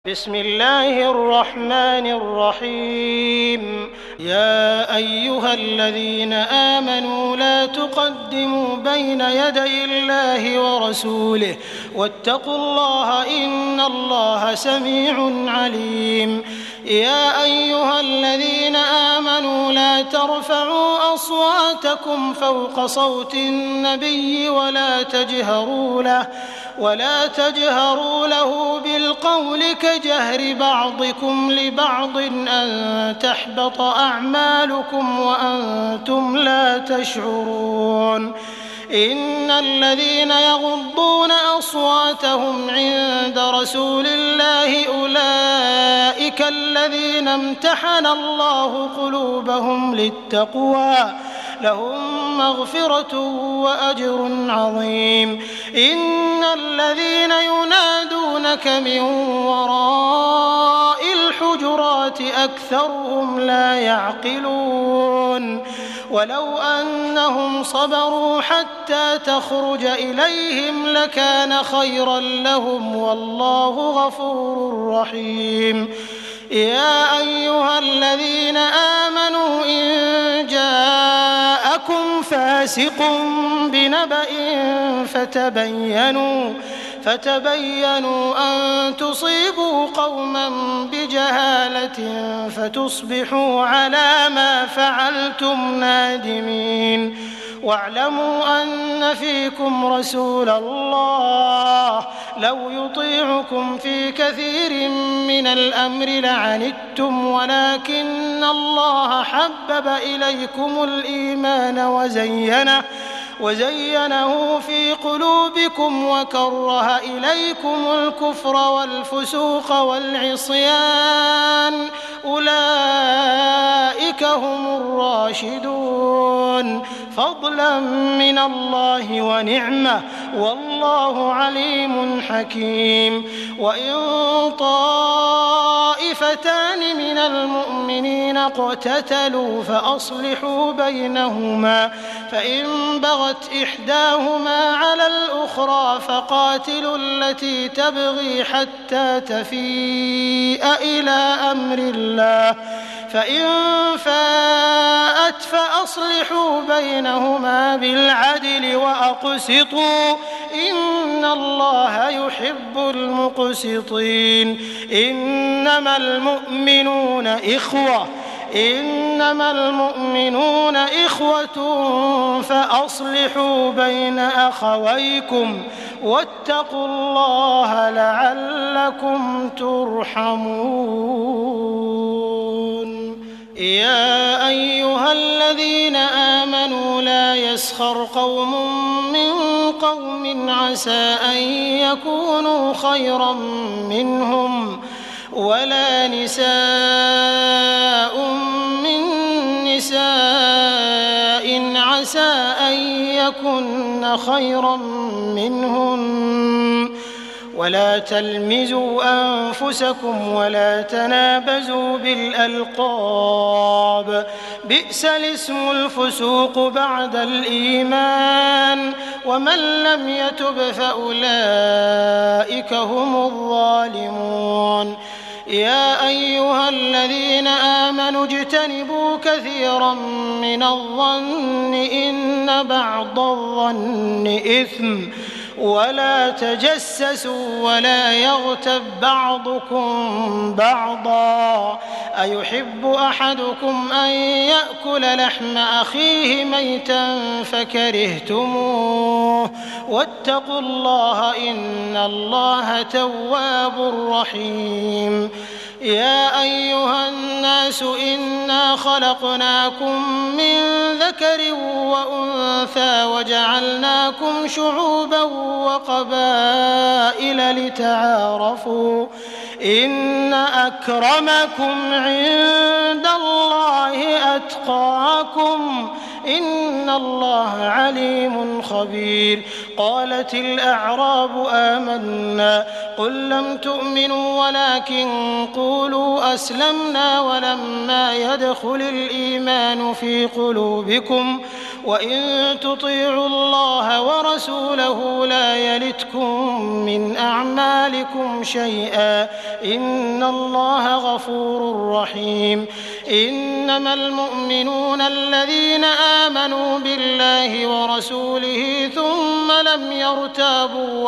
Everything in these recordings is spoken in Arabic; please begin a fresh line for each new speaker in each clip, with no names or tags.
بسم الله الرحمن الرحيم. يا أيها الذين آمنوا لا تقدموا بين يدي الله ورسوله واتقوا الله إن الله سميع عليم. يا أيها الذين آمنوا لا ترفعوا أصواتكم فوق صوت النبي ولا تجهروا له بالقول كجهر بعضكم لبعض أن تحبط أعمالكم وأنتم لا تشعرون. إن الذين يغضون أصواتهم عند رسول الله أولئك الذين امتحن الله قلوبهم للتقوى لهم مغفرة وأجر عظيم. إن الذين ينادونك من وراء الحجرات أكثرهم لا يعقلون. ولو أنهم صبروا حتى تخرج إليهم لكان خيرا لهم والله غفور رحيم. يا أيها الذين آمنوا إن جاءكم فاسق بنبأ فتبينوا أن تصيبوا قوما بجهالة فتصبحوا على ما فعلتم نادمين. واعلموا أن فيكم رسول الله لو يطيعكم في كثير من الأمر لعنتم ولكن الله حبب إليكم الإيمان وزينه في قلوبكم وكره إليكم الكفر والفسوق والعصيان أولئك هم الراشدون فضلا من الله ونعمة والله عليم حكيم. وإن طائفتان من المؤمنين اقتتلوا فأصلحوا بينهما فإن بغت إحداهما على الأخرى فقاتلوا التي تبغي حتى تفيء إلى أمر الله فإن فاءت فأصلحوا بينهما بالعدل وأقسطوا إن الله يحب المقسطين. إنما المؤمنون إخوة فأصلحوا بين أخويكم واتقوا الله لعلكم ترحمون. يا أيها الذين آمنوا لا يسخر قوم من قوم عسى أن يكونوا خيرا منهم ولا نساء من نساء عسى أن يكن خيرا منهن ولا تلمزوا أنفسكم ولا تنابزوا بالألقاب بئس الاسم الفسوق بعد الإيمان ومن لم يتب فأولئك هم الظالمون. يا أيها الذين آمنوا اجتنبوا كثيرا من الظن إن بعض الظن إثم ولا تجسسوا ولا يغتب بعضكم بعضا أيحب أحدكم أن يأكل لحم أخيه ميتا فكرهتموه واتقوا الله إن الله تواب رحيم. يا أيها الناس إنا خلقناكم من ذكر وأنثى وجعلناكم شعوبا وقبائل لتعارفوا إن أكرمكم عند الله أتقاكم إن الله عليم خبير. قالت الأعراب آمنا قل لم تؤمنوا ولكن قولوا أسلمنا ولما يدخل الإيمان في قلوبكم وإن تطيعوا الله ورسوله لا يلتكم من أعمالكم شيئا إن الله غفور رحيم. إنما المؤمنون الذين آمنوا بالله ورسوله ثم لم يرتابوا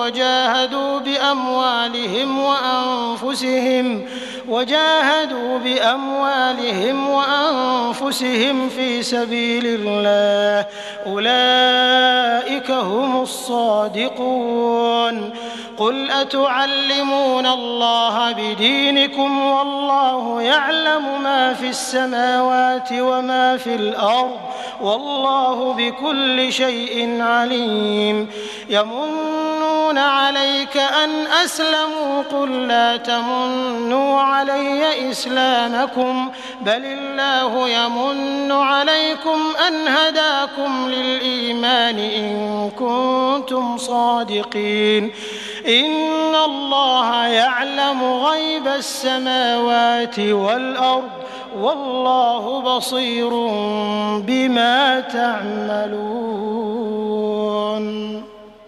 وجاهدوا بأموالهم وأنفسهم في سبيل الله أولئك هم الصادقون. قل أتعلمون الله بدينكم والله يعلم ما في السماوات وما في الأرض والله بكل شيء عليم. يمنون عليك أن أسلموا قل لا تمنوا علي إسلامكم بل الله يمن عليكم أن هداكم للإيمان إن كنتم صادقين. إن الله يعلم غيب السماوات والأرض والله بصير بما تعملون.